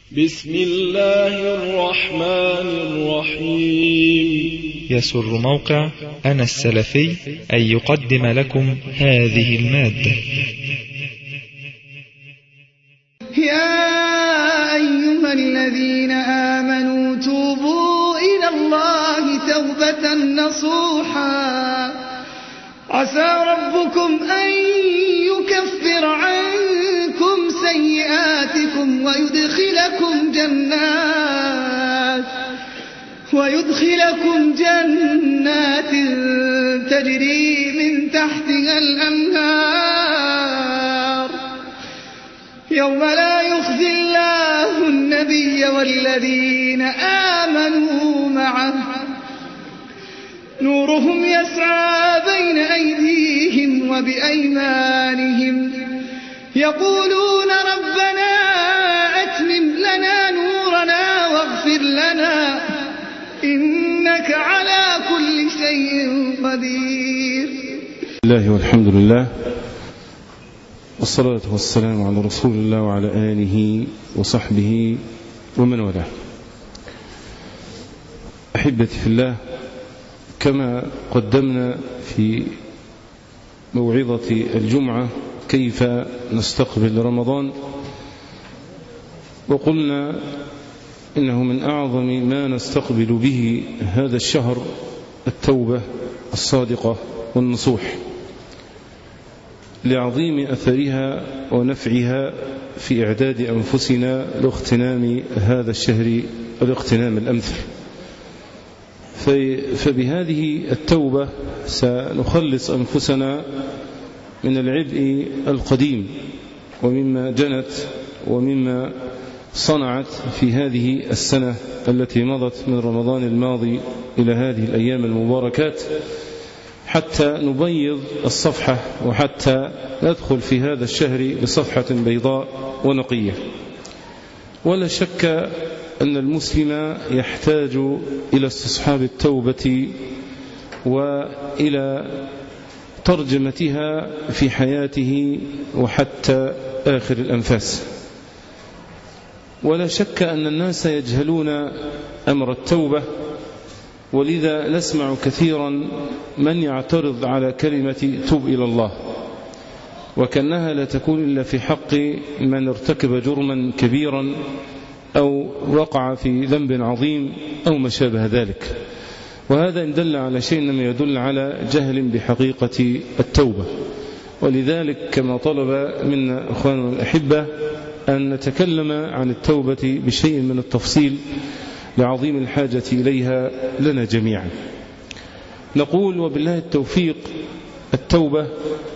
بسم الله الرحمن الرحيم. يسر موقع أنا السلفي أن يقدم لكم هذه المادة. يا أيها الذين آمنوا توبوا إلى الله توبة نصوحا عسى ربكم أن يكفر عنكم سيئاتكم ويدخلكم جنات تجري من تحتها الأنهار يوم لا يخزي الله النبي والذين آمنوا معه نورهم يسعى بين أيديهم وبأيمانهم يقولون ربنا أتمم لنا نورنا واغفر لنا إنك على كل شيء قدير. الله والحمد لله والصلاة والسلام على رسول الله وعلى آله وصحبه ومن والاه. أحبتي في الله، كما قدمنا في موعظة الجمعة كيف نستقبل رمضان، وقلنا إنه من أعظم ما نستقبل به هذا الشهر التوبة الصادقة والنصوح، لعظيم أثرها ونفعها في إعداد أنفسنا لاغتنام هذا الشهر الاغتنام الأمثل. فبهذه التوبة سنخلص أنفسنا من العبء القديم ومما جنت ومما صنعت في هذه السنة التي مضت من رمضان الماضي إلى هذه الأيام المباركات، حتى نبيض الصفحة وحتى ندخل في هذا الشهر بصفحة بيضاء ونقية. ولا شك أن المسلم يحتاج إلى استصحاب التوبة وإلى ترجمتها في حياته وحتى آخر الأنفاس. ولا شك أن الناس يجهلون أمر التوبة، ولذا نسمع كثيرا من يعترض على كلمة توب إلى الله، وكأنها لا تكون إلا في حق من ارتكب جرما كبيرا أو وقع في ذنب عظيم أو ما شابه ذلك. وهذا إن دل على شيء إنما يدل على جهل بحقيقة التوبة. ولذلك كما طلب منا أخواننا الأحبة أن نتكلم عن التوبة بشيء من التفصيل لعظيم الحاجة إليها لنا جميعا. نقول وبالله التوفيق: التوبة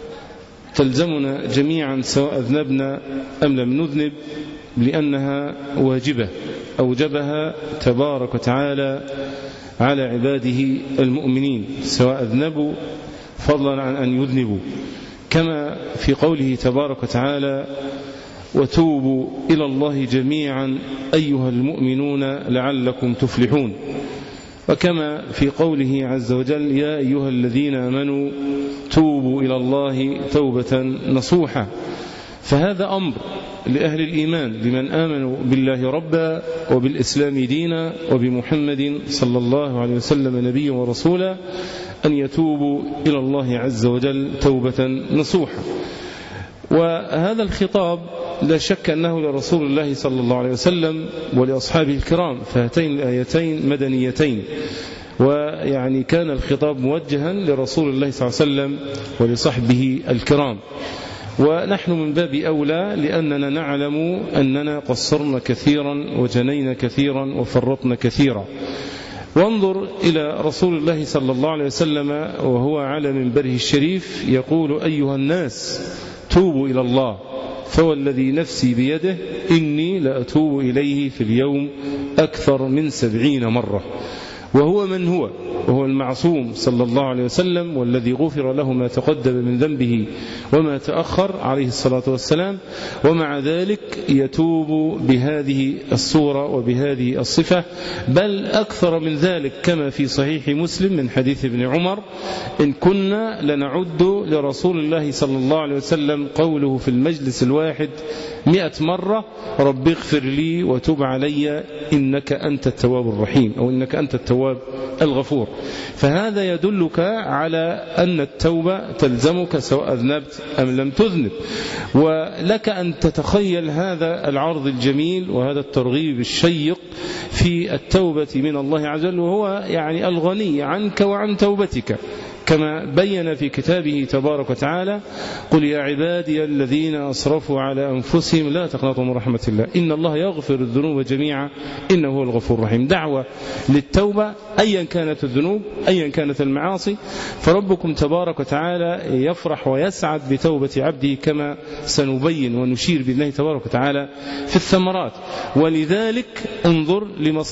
تلزمنا جميعا سواء أذنبنا أم لم نذنب، لأنها واجبة أوجبها تبارك وتعالى على عباده المؤمنين سواء أذنبوا فضلا عن أن يذنبوا، كما في قوله تبارك وتعالى: وتوبوا إلى الله جميعا أيها المؤمنون لعلكم تفلحون، وكما في قوله عز وجل: يا أيها الذين آمنوا توبوا إلى الله توبة نصوحا. فهذا أمر لأهل الإيمان لمن آمنوا بالله ربا وبالإسلام دينا وبمحمد صلى الله عليه وسلم نبيا ورسولا أن يتوبوا إلى الله عز وجل توبة نصوحا. وهذا الخطاب لا شك أنه لرسول الله صلى الله عليه وسلم ولأصحابه الكرام، فهاتين الآيتين مدنيتين، ويعني كان الخطاب موجها لرسول الله صلى الله عليه وسلم ولصحبه الكرام، ونحن من باب أولى لأننا نعلم أننا قصرنا كثيرا وجنينا كثيرا وفرطنا كثيرا. وانظر إلى رسول الله صلى الله عليه وسلم وهو على منبره الشريف يقول: أيها الناس توبوا إلى الله، فوالذي نفسي بيده إني لأتوب إليه في اليوم أكثر من 70 مرة. وهو من هو وهو المعصوم صلى الله عليه وسلم، والذي غفر له ما تقدم من ذنبه وما تأخر عليه الصلاة والسلام، ومع ذلك يتوب بهذه الصورة وبهذه الصفة، بل أكثر من ذلك، كما في صحيح مسلم من حديث ابن عمر: إن كنا لنعد لرسول الله صلى الله عليه وسلم قوله في المجلس الواحد 100 مرة: رب اغفر لي وتب علي إنك أنت التواب الرحيم، أو إنك أنت التواب الغفور. فهذا يدلك على أن التوبة تلزمك سواء أذنبت أم لم تذنب. ولك أن تتخيل هذا العرض الجميل وهذا الترغيب الشيق في التوبة من الله عز وجل، وهو يعني الغني عنك وعن توبتك، كما بين في كتابه تبارك وتعالى: قل يا عبادي الذين أسرفوا على أنفسهم لا تقنطوا من رحمة الله إن الله يغفر الذنوب جميعا إنه هو الغفور الرحيم. دعوة للتوبة أيا كانت الذنوب، أيا كانت المعاصي، فربكم تبارك وتعالى يفرح ويسعد بتوبة عبده، كما سنبين ونشير بالله تبارك وتعالى في الثمرات. ولذلك انظر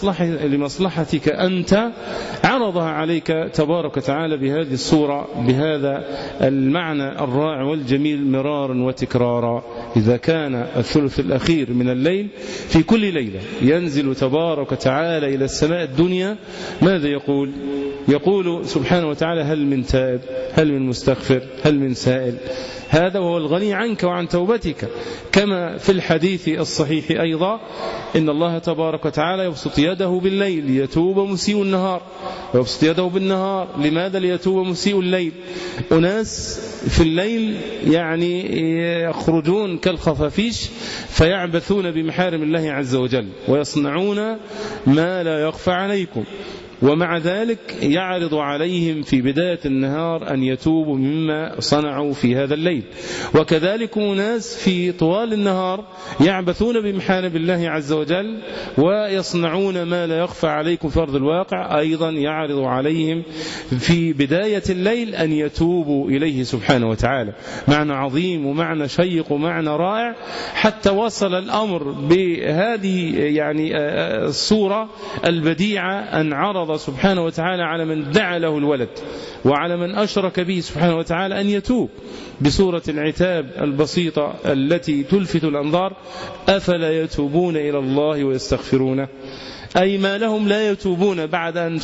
لمصلحتك أنت، عرضها عليك تبارك وتعالى بهذه الصورة، بهذا المعنى الرائع والجميل مرارا وتكرارا. إذا كان الثلث الأخير من الليل في كل ليلة ينزل تبارك وتعالى إلى السماء الدنيا، ماذا يقول؟ يقول سبحانه وتعالى: هل من تائب، هل من مستغفر، هل من سائل. هذا وهو الغني عنك وعن توبتك. كما في الحديث الصحيح أيضا: إن الله تبارك وتعالى يبسط يده بالليل ليتوب مسيء النهار، ويبسط يده بالنهار. لماذا ليتوب مسيء الليل؟ أناس في الليل يعني يخرجون كالخفافيش فيعبثون بمحارم الله عز وجل ويصنعون ما لا يخفى عليكم، ومع ذلك يعرض عليهم في بداية النهار أن يتوبوا مما صنعوا في هذا الليل. وكذلك ناس في طوال النهار يعبثون بمحارم الله عز وجل ويصنعون ما لا يخفى عليكم في أرض الواقع، أيضا يعرض عليهم في بداية الليل أن يتوبوا إليه سبحانه وتعالى. معنى عظيم ومعنى شيق ومعنى رائع، حتى وصل الأمر بهذه يعني الصورة البديعة أن عرض سبحانه وتعالى على من دعا له الولد وعلى من أشرك به سبحانه وتعالى أن يتوب بصورة العتاب البسيطة التي تلفت الأنظار: أفلا يتوبون إلى الله ويستغفرونه؟ أي ما لهم لا يتوبون بعد أن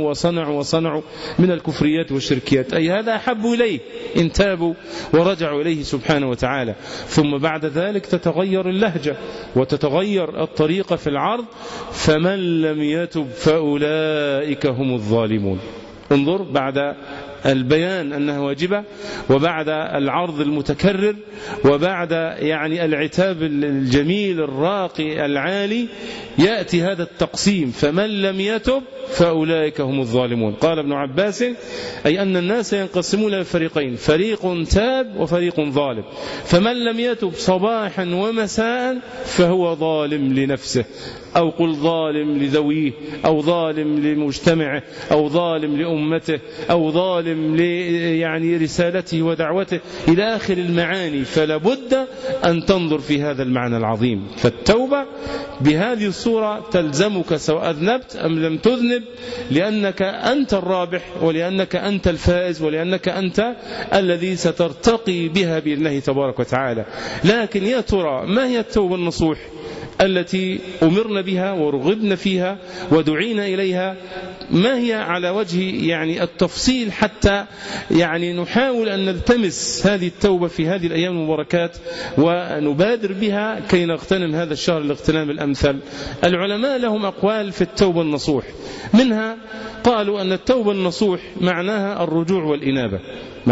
صنعوا من الكفريات والشركيات. أي هذا أحب إليه إن تابوا ورجعوا إليه سبحانه وتعالى. ثم بعد ذلك تتغير اللهجة وتتغير الطريقة في العرض: فمن لم يتب فأولئك هم الظالمون. انظر، بعد البيان أنها واجبة، وبعد العرض المتكرر، وبعد يعني العتاب الجميل الراقي العالي، يأتي هذا التقسيم: فمن لم يتب فأولئك هم الظالمون. قال ابن عباس: أي أن الناس ينقسمون إلى فريقين، فريق تاب وفريق ظالم. فمن لم يتب صباحا ومساء فهو ظالم لنفسه، أو قل ظالم لذويه، أو ظالم لمجتمعه، أو ظالم لأمته، أو ظالم يعني رسالته ودعوته، إلى آخر المعاني. فلا بد أن تنظر في هذا المعنى العظيم. فالتوبة بهذه الصورة تلزمك سواء أذنبت أم لم تذنب، لأنك أنت الرابح، ولأنك أنت الفائز، ولأنك أنت الذي سترتقي بها بالله تبارك وتعالى. لكن يا ترى ما هي التوبة النصوح التي أمرنا بها ورغبنا فيها ودعينا إليها؟ ما هي على وجه يعني التفصيل، حتى يعني نحاول أن نلتمس هذه التوبة في هذه الأيام المباركات ونبادر بها كي نغتنم هذا الشهر الاغتنام الأمثل. العلماء لهم أقوال في التوبة النصوح، منها قالوا أن التوبة النصوح معناها الرجوع والإنابة،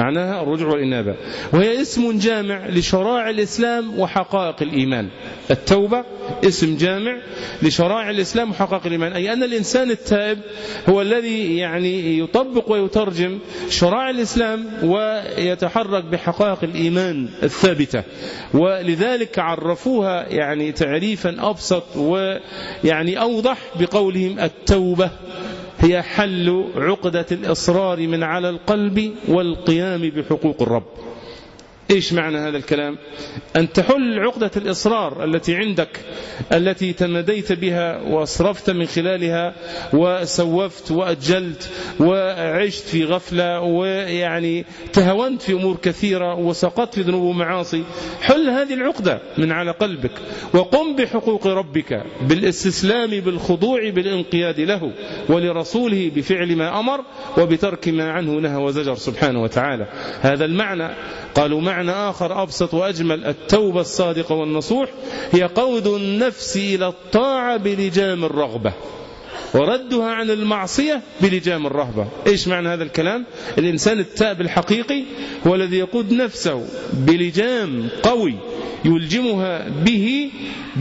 وهي اسم جامع لشرائع الإسلام وحقائق الإيمان. التوبة اسم جامع لشرائع الإسلام وحقائق الإيمان، أي أن الإنسان التائب هو الذي يعني يطبق ويترجم شرائع الإسلام ويتحرك بحقائق الإيمان الثابتة. ولذلك عرفوها يعني تعريفا أبسط ويعني أوضح بقولهم: التوبة هي حل عقدة الإصرار من على القلب والقيام بحقوق الرب. إيش معنى هذا الكلام؟ أن تحل عقدة الإصرار التي عندك، التي تمديت بها وأصرفت من خلالها وسوفت وأجلت وعشت في غفلة، ويعني تهونت في أمور كثيرة وسقطت في ذنوب ومعاصي. حل هذه العقدة من على قلبك، وقم بحقوق ربك بالاستسلام بالخضوع بالانقياد له ولرسوله بفعل ما أمر وبترك ما عنه نهى وزجر سبحانه وتعالى. هذا المعنى. قالوا معنى آخر أبسط وأجمل: التوبة الصادقة والنصوح هي قود النفس إلى الطاعة بلجام الرغبة، وردها عن المعصية بلجام الرهبة. إيش معنى هذا الكلام؟ الإنسان التائب الحقيقي هو الذي يقود نفسه بلجام قوي يلجمها به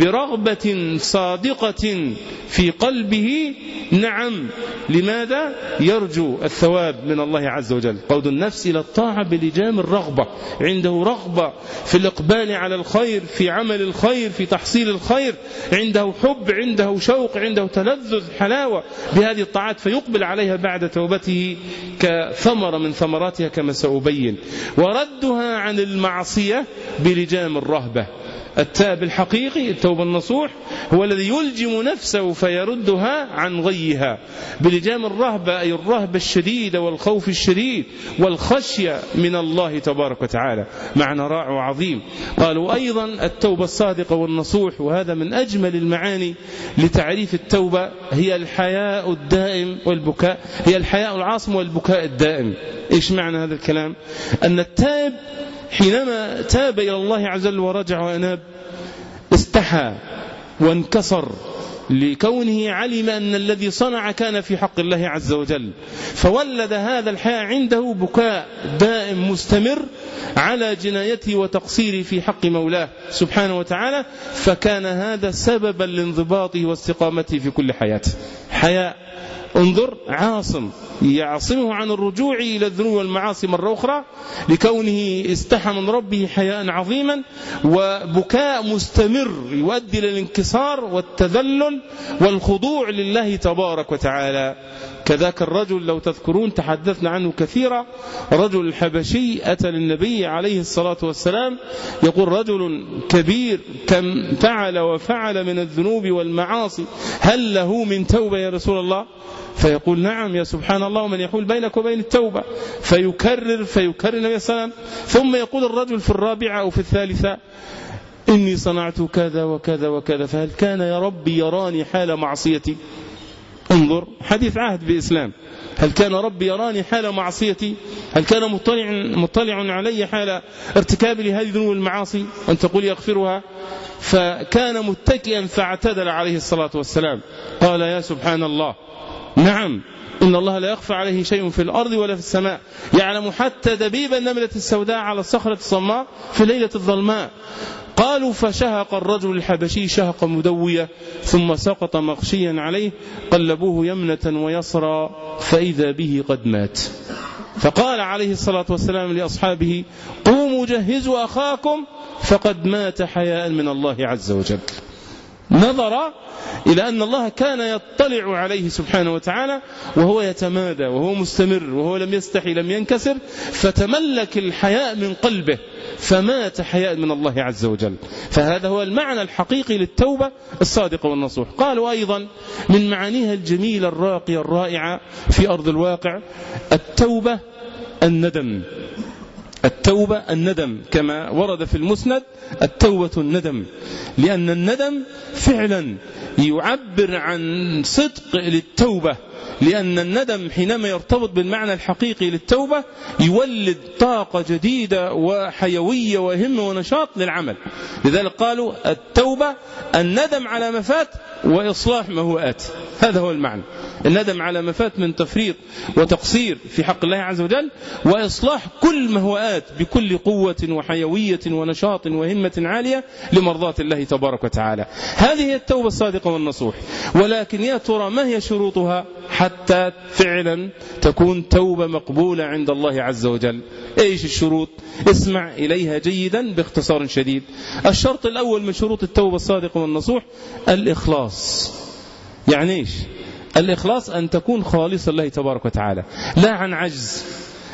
برغبة صادقة في قلبه. نعم، لماذا؟ يرجو الثواب من الله عز وجل. قود النفس إلى الطاعة بلجام الرغبة، عنده رغبة في الإقبال على الخير، في عمل الخير، في تحصيل الخير، عنده حب، عنده شوق، عنده تلذذ، حلاوة بهذه الطاعات، فيقبل عليها بعد توبته كثمرة من ثمراتها كما سأبين. وردها عن المعصية بلجام الرهبة. التائب الحقيقي التوبة النصوح هو الذي يلجم نفسه فيردها عن غيها بلجام الرهبة، أي الرهبة الشديدة والخوف الشديد والخشية من الله تبارك وتعالى. معنى رائع وعظيم. قالوا أيضا التوبة الصادقة والنصوح، وهذا من أجمل المعاني لتعريف التوبة، هي الحياء الدائم والبكاء، هي الحياء العاصم والبكاء الدائم. إيش معنى هذا الكلام؟ أن التائب حينما تاب إلى الله عز وجل ورجع وأناب استحى وانكسر لكونه علم أن الذي صنع كان في حق الله عز وجل، فولد هذا الحياء عنده بكاء دائم مستمر على جنايته وتقصيره في حق مولاه سبحانه وتعالى، فكان هذا سببا لانضباطه واستقامته في كل حياته. حياء، انظر، عاصم يعصمه عن الرجوع إلى الذنوب والمعاصي مرة أخرى لكونه استحى من ربه حياء عظيما، وبكاء مستمر يؤدي للانكسار والتذلل والخضوع لله تبارك وتعالى. كذاك الرجل لو تذكرون تحدثنا عنه كثيرا، رجل الحبشي أتى للنبي عليه الصلاة والسلام يقول: رجل كبير كم فعل وفعل من الذنوب والمعاصي، هل له من توبة يا رسول الله؟ فيقول: نعم يا سبحان الله، ومن يحول بينك وبين التوبة؟ فيكرر النبي صلى الله عليه وسلم. ثم يقول الرجل في الرابعة أو في الثالثة: إني صنعت كذا وكذا وكذا، فهل كان يا ربي يراني حال معصيتي؟ انظر، حديث عهد بإسلام. هل كان ربي يراني حال معصيتي؟ هل كان مطلع علي حال ارتكاب لهذه الذنوب والمعاصي أن تقول يغفرها؟ فكان متكئا فاعتدل عليه الصلاة والسلام. قال: يا سبحان الله، نعم، إن الله لا يخفى عليه شيء في الأرض ولا في السماء، يعلم حتى دبيب النملة السوداء على الصخرة الصماء في ليلة الظلماء. قالوا: فشهق الرجل الحبشي شهقا مدوية، ثم سقط مغشيا عليه، قلبوه يمنة ويسرى فإذا به قد مات. فقال عليه الصلاة والسلام لأصحابه: قوموا جهزوا أخاكم فقد مات حياء من الله عز وجل. نظر إلى أن الله كان يطلع عليه سبحانه وتعالى وهو يتمادى وهو مستمر وهو لم يستحي لم ينكسر، فتملك الحياء من قلبه فمات حياء من الله عز وجل. فهذا هو المعنى الحقيقي للتوبة الصادقة والنصوح. قالوا أيضا من معانيها الجميلة الراقية الرائعة في أرض الواقع: التوبة الندم. التوبة الندم، كما ورد في المسند: التوبة الندم، لأن الندم فعلا يعبر عن صدق للتوبة، لأن الندم حينما يرتبط بالمعنى الحقيقي للتوبة يولد طاقة جديدة وحيوية وهمة ونشاط للعمل. لذلك قالوا التوبة الندم على ما فات وإصلاح ما هو آت. هذا هو المعنى، الندم على ما فات من تفريط وتقصير في حق الله عز وجل، وإصلاح كل ما هو آت بكل قوة وحيوية ونشاط وهمة عالية لمرضاة الله تبارك وتعالى. هذه هي التوبة الصادقة والنصوح. ولكن يا ترى ما هي شروطها حتى فعلا تكون توبة مقبولة عند الله عز وجل؟ ايش الشروط؟ اسمع إليها جيدا باختصار شديد. الشرط الأول من شروط التوبة الصادقة والنصوح الإخلاص. يعني ايش الإخلاص؟ أن تكون خالصا لله تبارك وتعالى، لا عن عجز،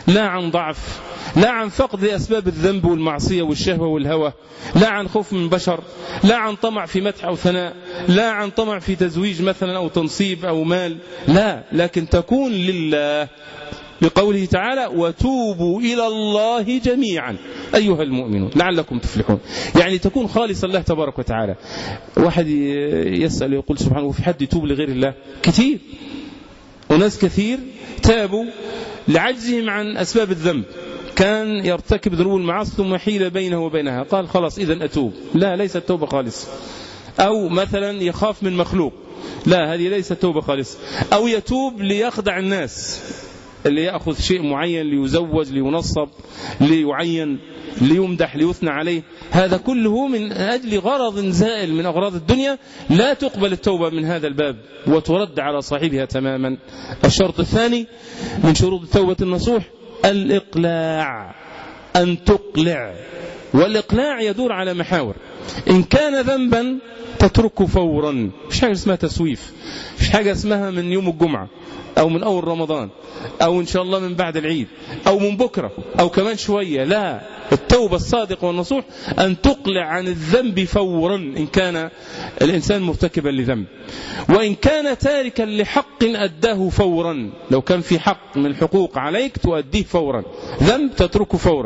لا عن ضعف، لا عن فقد لأسباب الذنب والمعصية والشهوة والهوى، لا عن خوف من بشر، لا عن طمع في مدح أو ثناء، لا عن طمع في تزويج مثلا أو تنصيب أو مال، لا، لكن تكون لله، بقوله تعالى وتوبوا إلى الله جميعا أيها المؤمنون لعلكم تفلحون، يعني تكون خالصا الله تبارك وتعالى. واحد يسأل يقول سبحانه وفي حد يتوب لغير الله؟ كثير، وناس كثير تابوا لعجزهم عن أسباب الذنب، كان يرتكب ذنوب المعاصي ثم حيل بينه وبينها قال خلاص إذن أتوب، لا، ليست توبة خالصة. أو مثلا يخاف من مخلوق، لا، هذه ليست توبة خالصة. أو يتوب ليخدع الناس، اللي يأخذ شيء معين ليزوج لينصب ليعين ليمدح ليثنى عليه، هذا كله من أجل غرض زائل من أغراض الدنيا، لا تقبل التوبة من هذا الباب وترد على صاحبها تماما. الشرط الثاني من شروط التوبة النصوح الإقلاع، أن تقلع، والإقلاع يدور على محاور. إن كان ذنبا تتركه فورا، مش حاجة اسمها تسويف، مش حاجة اسمها من يوم الجمعة أو من أول رمضان أو إن شاء الله من بعد العيد أو من بكرة أو كمان شوية، لا، التوبة الصادقة والنصوح أن تقلع عن الذنب فورا إن كان الإنسان مرتكبا لذنب، وإن كان تاركا لحق أداه فورا، لو كان في حق من الحقوق عليك تؤديه فورا، ذنب تتركه فورا،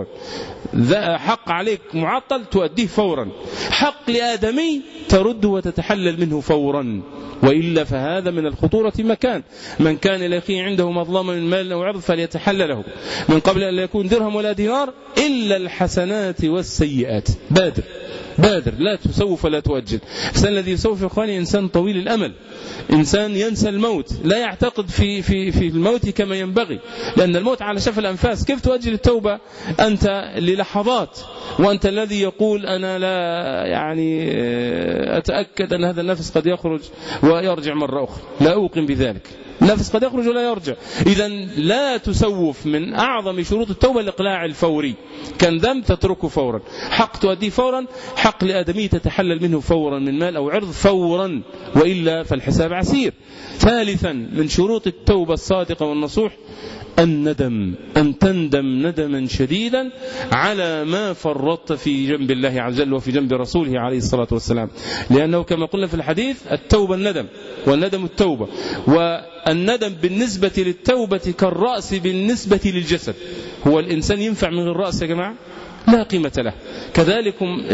حق عليك معطل تؤديه فورا، حق لآدمي ترده وتتحلل منه فورا، وإلا فهذا من الخطورة مكان. من كان لأخيه عنده مظلمة من مال أو عرض فليتحلله من قبل أن لا يكون درهم ولا دينار إلا الحسنات والسيئات. بادر بادر، لا تسوف ولا تؤجل. الإنسان الذي يسوف يا إخواني إنسان طويل الأمل، إنسان ينسى الموت، لا يعتقد في الموت كما ينبغي، لأن الموت على شفا الأنفاس. كيف تؤجل التوبة أنت للحظات وأنت الذي يقول أنا لا يعني أتأكد أن هذا النفس قد يخرج ويرجع مرة أخرى، لا أوقن بذلك، النفس قد يخرج ولا يرجع. إذن لا تسوف، من أعظم شروط التوبة الإقلاع الفوري، كان ذنب تتركه فورا، حق تؤديه فورا، حق لآدمي تتحلل منه فورا من مال أو عرض فورا، وإلا فالحساب عسير. ثالثا من شروط التوبة الصادقة والنصوح الندم، أن تندم ندما شديدا على ما فرطت في جنب الله عز وجل وفي جنب رسوله عليه الصلاة والسلام، لأنه كما قلنا في الحديث التوبة الندم، والندم التوبة، والندم بالنسبة للتوبة كالرأس بالنسبة للجسد. هو الإنسان ينفع من غير رأس يا جماعة؟ لا قيمة له. كذلك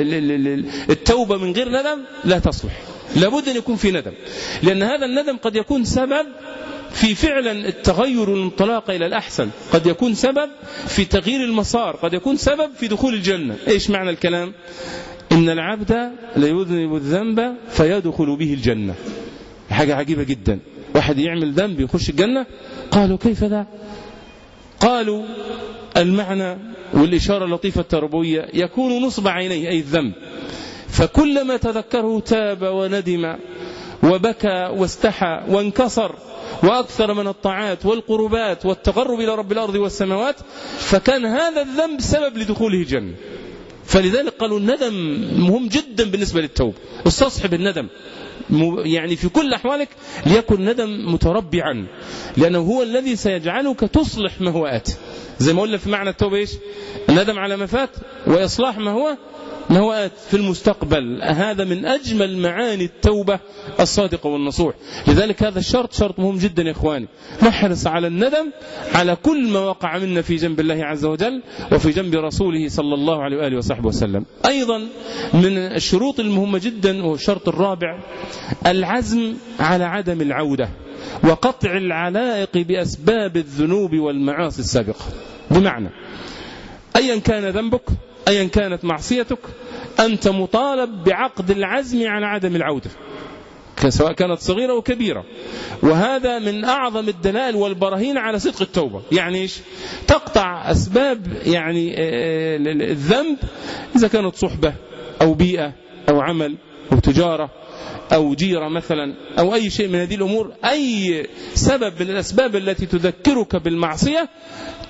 التوبة من غير ندم لا تصلح، لابد أن يكون في ندم، لأن هذا الندم قد يكون سبب في فعلا التغير والانطلاق إلى الأحسن، قد يكون سبب في تغيير المسار، قد يكون سبب في دخول الجنة. إيش معنى الكلام؟ إن العبد ليذنب الذنب فيدخل به الجنة. حاجة عجيبة جدا، واحد يعمل ذنب يخش الجنة. قالوا كيف ذا؟ قالوا المعنى والإشارة اللطيفة التربوية يكون نصب عينيه أي الذنب، فكلما تذكره تاب وندم وبكى واستحى وانكسر وأكثر من الطاعات والقربات والتقرب إلى رب الأرض والسماوات، فكان هذا الذنب سبب لدخوله الجنة. فلذلك قالوا الندم مهم جدا بالنسبة للتوبة، استصحب الندم يعني في كل أحوالك، ليكن ندم متربعا، لأنه هو الذي سيجعلك تصلح ما هو آت. زي ما قلنا في معنى التوبة إيش؟ الندم على ما فات وإصلاح ما هو آت في المستقبل. هذا من أجمل معاني التوبة الصادقة والنصوح. لذلك هذا الشرط شرط مهم جدا يا إخواني، نحرص على الندم على كل ما وقع منا في جنب الله عز وجل وفي جنب رسوله صلى الله عليه وآله وصحبه وسلم. أيضا من الشروط المهمة جدا هو الشرط الرابع العزم على عدم العودة وقطع العلائق بأسباب الذنوب والمعاصي السابقة. بمعنى أيا كان ذنبك أيا كانت معصيتك أنت مطالب بعقد العزم على عدم العودة، سواء كانت صغيرة أو كبيرة. وهذا من أعظم الدلائل والبراهين على صدق التوبة. يعني إيش؟ تقطع أسباب يعني الذنب، إذا كانت صحبة أو بيئة أو عمل أو تجارة أو جيرة مثلا أو أي شيء من هذه الأمور، أي سبب من الأسباب التي تذكرك بالمعصية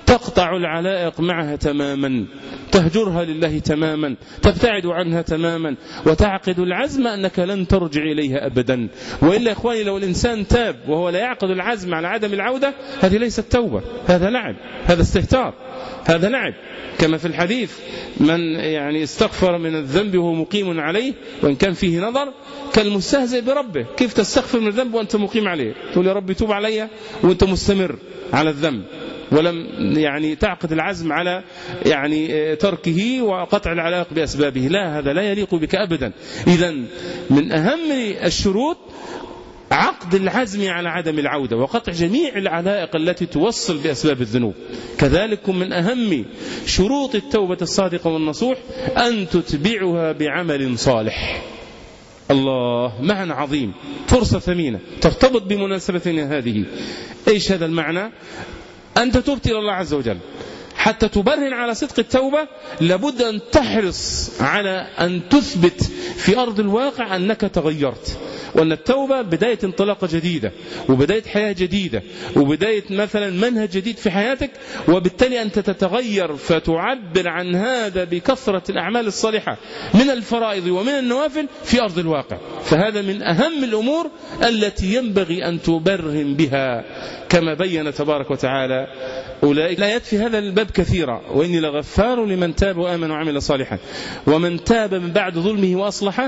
تقطع العلائق معها تماما، تهجرها لله تماما، تبتعد عنها تماما، وتعقد العزم أنك لن ترجع إليها أبدا. وإلا يا إخواني لو الإنسان تاب وهو لا يعقد العزم على عدم العودة، هذه ليست توبة، هذا لعب، هذا استهتار، هذا لعب. كما في الحديث من يعني استغفر من الذنب وهو مقيم عليه وإن كان فيه نظر كالمستهزئ بربه. كيف تستغفر من الذنب وأنت مقيم عليه؟ تقول يا ربي توب علي وأنت مستمر على الذنب ولم يعني تعقد العزم على يعني تركه وقطع العلاقة بأسبابه. لا، هذا لا يليق بك أبدا. إذن من أهم الشروط عقد العزم على عدم العودة وقطع جميع العلائق التي توصل بأسباب الذنوب. كذلك من أهم شروط التوبة الصادقة والنصوح أن تتبعها بعمل صالح. الله، معنى عظيم، فرصة ثمينة ترتبط بمناسبتنا هذه. إيش هذا المعنى؟ أنت تبت إلى الله عز وجل، حتى تبرهن على صدق التوبة لابد أن تحرص على أن تثبت في أرض الواقع أنك تغيرت، وأن التوبة بداية انطلاقة جديدة وبداية حياة جديدة وبداية مثلا منهج جديد في حياتك، وبالتالي أنت تتغير فتعبر عن هذا بكثرة الأعمال الصالحة من الفرائض ومن النوافل في أرض الواقع. فهذا من أهم الأمور التي ينبغي أن تبرهن بها، كما بين تبارك وتعالى أولئك لا يكفي هذا الباب كثيرا، وإني لغفار لمن تاب وآمن وعمل صالحا ومن تاب من بعد ظلمه وأصلح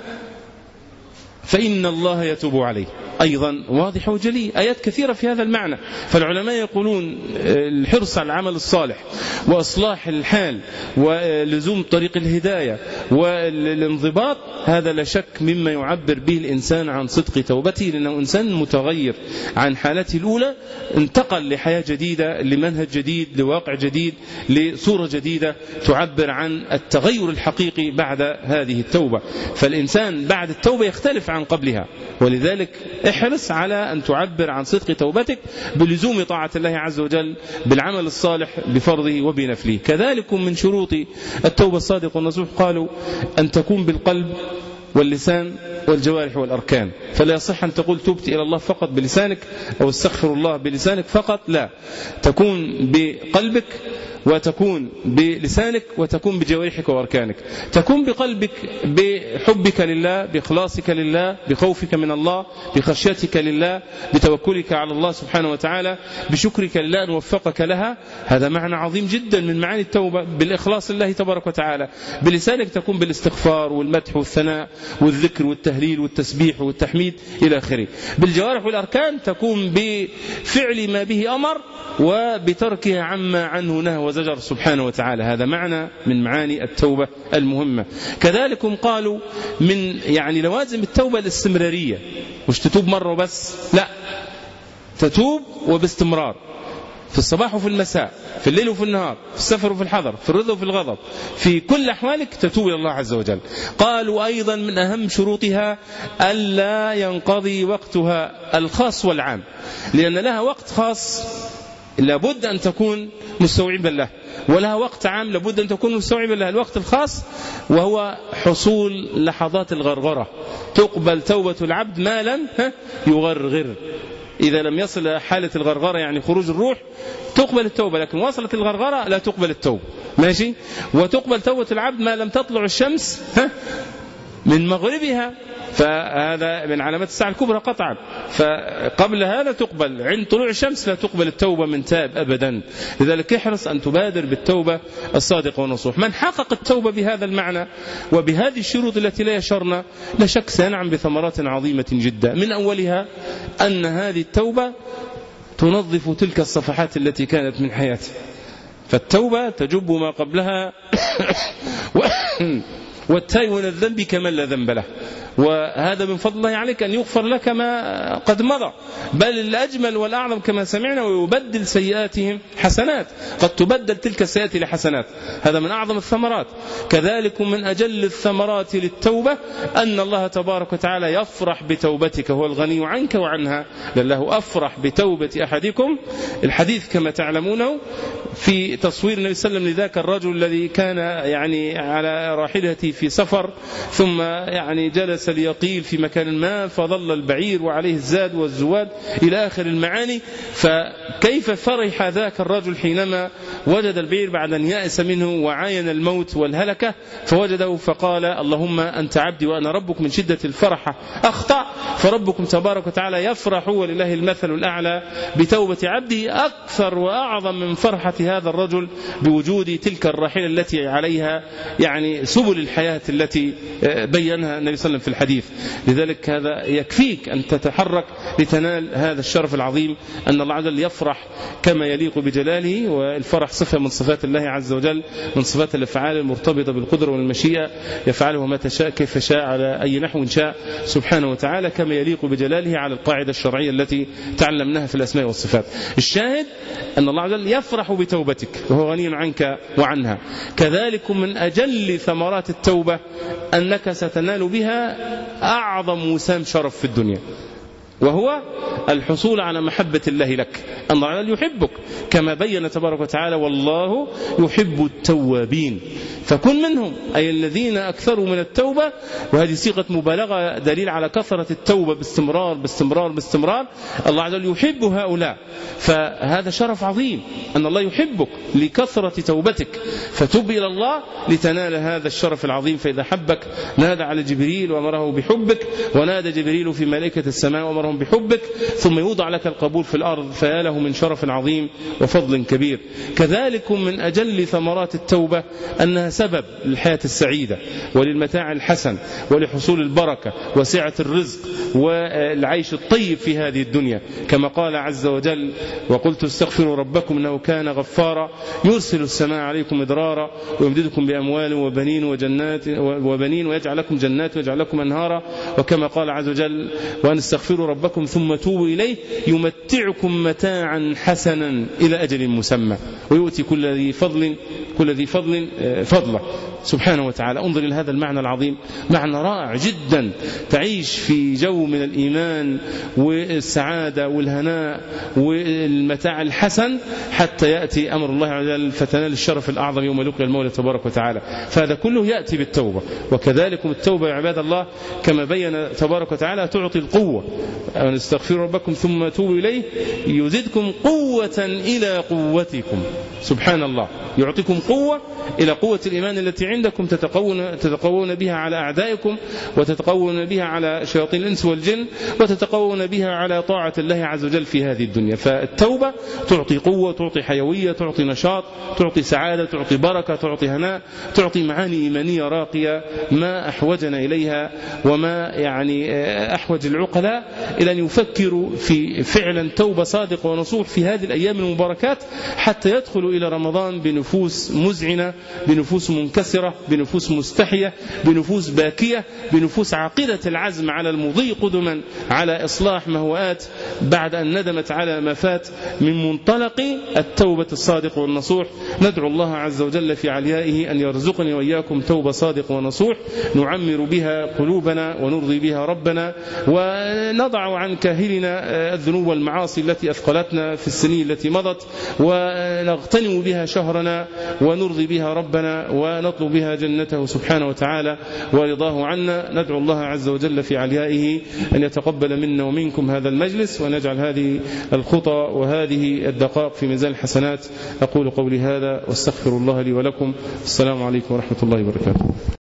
فإن الله يتوب عليه. أيضا واضح وجلي، آيات كثيرة في هذا المعنى. فالعلماء يقولون الحرص على العمل الصالح وإصلاح الحال ولزوم طريق الهداية والانضباط، هذا لا شك مما يعبر به الإنسان عن صدق توبته، لأنه إنسان متغير عن حالته الأولى، انتقل لحياة جديدة، لمنهج جديد، لواقع جديد، لصورة جديدة تعبر عن التغير الحقيقي بعد هذه التوبة. فالإنسان بعد التوبة يختلف عن قبلها، ولذلك احرص على أن تعبر عن صدق توبتك بلزوم طاعة الله عز وجل بالعمل الصالح بفرضه وبنفله. كذلك من شروط التوبة الصادق والنصوح قالوا أن تكون بالقلب واللسان والجوارح والأركان. فلا يصح أن تقول تبت إلى الله فقط بلسانك أو استغفر الله بلسانك فقط، لا، تكون بقلبك وتكون بلسانك وتكون بجوارحك وأركانك. تكون بقلبك بحبك لله، بإخلاصك لله، بخوفك من الله، بخشيتك لله، بتوكلك على الله سبحانه وتعالى، بشكرك لله أن وفقك لها. هذا معنى عظيم جدا من معاني التوبة، بالإخلاص لله تبارك وتعالى. بلسانك تكون بالاستغفار والمدح والثناء والذكر والتهليل والتسبيح والتحميد إلى آخره. بالجوارح والأركان تكون بفعل ما به أمر وبتركها عما عنه نهى وزجر سبحانه وتعالى. هذا معنى من معاني التوبة المهمة. كذلك قالوا من يعني لوازم التوبة الاستمرارية، مش تتوب مرة وبس، لا، تتوب وباستمرار، في الصباح وفي المساء، في الليل وفي النهار، في السفر وفي الحضر، في الرضا وفي الغضب، في كل أحوالك تتوب إلى الله عز وجل. قالوا أيضا من أهم شروطها ألا ينقضي وقتها الخاص والعام، لأن لها وقت خاص لابد أن تكون مستوعبا له، ولها وقت عام لابد أن تكون مستوعبا له. الوقت الخاص وهو حصول لحظات الغرغرة، تقبل توبة العبد ما لم يغرغر. إذا لم يصل حالة الغرغرة يعني خروج الروح تقبل التوبة، لكن وصلت الغرغرة لا تقبل التوبة، ماشي. وتقبل توبة العبد ما لم تطلع الشمس من مغربها، فهذا من علامات الساعة الكبرى قطعا. فقبل هذا تقبل، عند طلوع الشمس لا تقبل التوبة من تاب أبدا. لذلك احرص أن تبادر بالتوبة الصادقة والنصوح. من حقق التوبة بهذا المعنى وبهذه الشروط التي لا يشرنا، لا شك سينعم بثمرات عظيمة جدا. من أولها أن هذه التوبة تنظف تلك الصفحات التي كانت من حياته، فالتوبة تجب ما قبلها والتائب من الذنب كمن لا ذنب له. وهذا من فضل الله عليك أن يغفر لك ما قد مضى، بل الأجمل والأعظم كما سمعنا ويبدل سيئاتهم حسنات. قد تبدل تلك السيئات لحسنات، هذا من أعظم الثمرات. كذلك من أجل الثمرات للتوبة أن الله تبارك وتعالى يفرح بتوبتك، هو الغني عنك وعنها. لله أفرح بتوبة أحدكم، الحديث كما تعلمونه في تصوير النبي صلى الله عليه وسلم لذاك الرجل الذي كان يعني على راحلته في سفر، ثم يعني جلس وجلس ليقيل في مكان ما فظل البعير وعليه الزاد والزواد إلى آخر المعاني. فكيف فرح ذاك الرجل حينما وجد البعير بعد أن يأس منه وعاين الموت والهلكة فوجده فقال اللهم أنت عبدي وأنا ربك. من شدة الفرحة أخطأ، فربكم تبارك وتعالى يفرح ولله المثل الأعلى بتوبة عبده أكثر وأعظم من فرحة هذا الرجل بوجود تلك الراحلة التي عليها يعني سبل الحياة التي بينها النبي صلى الله عليه وسلم في الحديث. لذلك هذا يكفيك أن تتحرك لتنال هذا الشرف العظيم، أن الله عز وجل يفرح كما يليق بجلاله. والفرح صفة من صفات الله عز وجل، من صفات الأفعال المرتبطة بالقدرة والمشيئة، يفعله ما تشاء كيف شاء على أي نحو شاء سبحانه وتعالى كما يليق بجلاله على القاعدة الشرعية التي تعلمناها في الأسماء والصفات. الشاهد أن الله عز وجل يفرح بتوبتك وهو غني عنك وعنها. كذلك من أجل ثمرات التوبة أنك ستنال بها أعظم وسام شرف في الدنيا، وهو الحصول على محبة الله لك. أن الله عز وجل يحبك كما بين تبارك وتعالى والله يحب التوابين، فكن منهم أي الذين أكثروا من التوبة. وهذه صيغة مبالغة دليل على كثرة التوبة باستمرار باستمرار باستمرار. الله عز وجل يحب هؤلاء، فهذا شرف عظيم أن الله يحبك لكثرة توبتك، فتب إلى الله لتنال هذا الشرف العظيم. فإذا حبك نادى على جبريل وأمره بحبك، ونادى جبريل في ملائكة السماء وأمرهم بحبك، ثم يوضع لك القبول في الأرض، فيا له من شرف عظيم وفضل كبير. كذلك من أجل ثمرات التوبة أنها سبب للحياة السعيدة وللمتاع الحسن ولحصول البركة وسعة الرزق والعيش الطيب في هذه الدنيا، كما قال عز وجل وقلت استغفروا ربكم إنه كان غفارا يرسل السماء عليكم مدرارا ويمددكم بأموال وبنين ويجعل لكم جنات ويجعل لكم أنهارا. وكما قال عز وجل وأن استغفروا ربكم ثم توبوا إليه يمتعكم متاعا حسنا إلى أجل مسمى ويؤتي كل ذي فضل فضله سبحانه وتعالى. انظر إلى هذا المعنى العظيم، معنى رائع جدا، تعيش في جو من الإيمان والسعادة والهناء والمتاع الحسن حتى يأتي أمر الله عز وجل فتنال الشرف الأعظم يوم لقي المولى تبارك وتعالى. فهذا كله يأتي بالتوبة. وكذلك التوبة يا عباد الله كما بين تبارك وتعالى تعطي القوة، أن استغفروا ربكم ثم توبوا إليه يزدكم قوة إلى قوتكم. سبحان الله، يعطيكم قوة إلى قوة الإيمان التي عندكم تتقوون بها على أعدائكم، وتتقوون بها على شياطين الإنس والجن، وتتقوون بها على طاعة الله عز وجل في هذه الدنيا. فالتوبة تعطي قوة، تعطي حيوية، تعطي نشاط، تعطي سعادة، تعطي بركة، تعطي هناء، تعطي معاني إيمانية راقية ما أحوجنا إليها، وما يعني أحوج العقلاء إلى أن يفكروا في فعلا توبة صادقة ونصوح في هذه الأيام المباركات، حتى يدخلوا إلى رمضان بنفوس مزعنة، بنفوس منكسرة، بنفوس مستحية، بنفوس باكية، بنفوس عاقدة العزم على المضي قدما على إصلاح ما هو آت بعد أن ندمت على ما فات، من منطلق التوبة الصادق والنصوح. ندعو الله عز وجل في عليائه أن يرزقني وإياكم توبة صادق ونصوح نعمر بها قلوبنا ونرضي بها ربنا، ونضع عن كاهلنا الذنوب والمعاصي التي أثقلتنا في السنين التي مضت، ونغتنم بها شهرنا ونرضي بها ربنا ونطلب بها جنته سبحانه وتعالى ورضاه عنا. ندعو الله عز وجل في عليائه أن يتقبل منا ومنكم هذا المجلس، ونجعل هذه الخطى وهذه الدقائق في ميزان الحسنات. أقول قولي هذا واستغفر الله لي ولكم. السلام عليكم ورحمة الله وبركاته.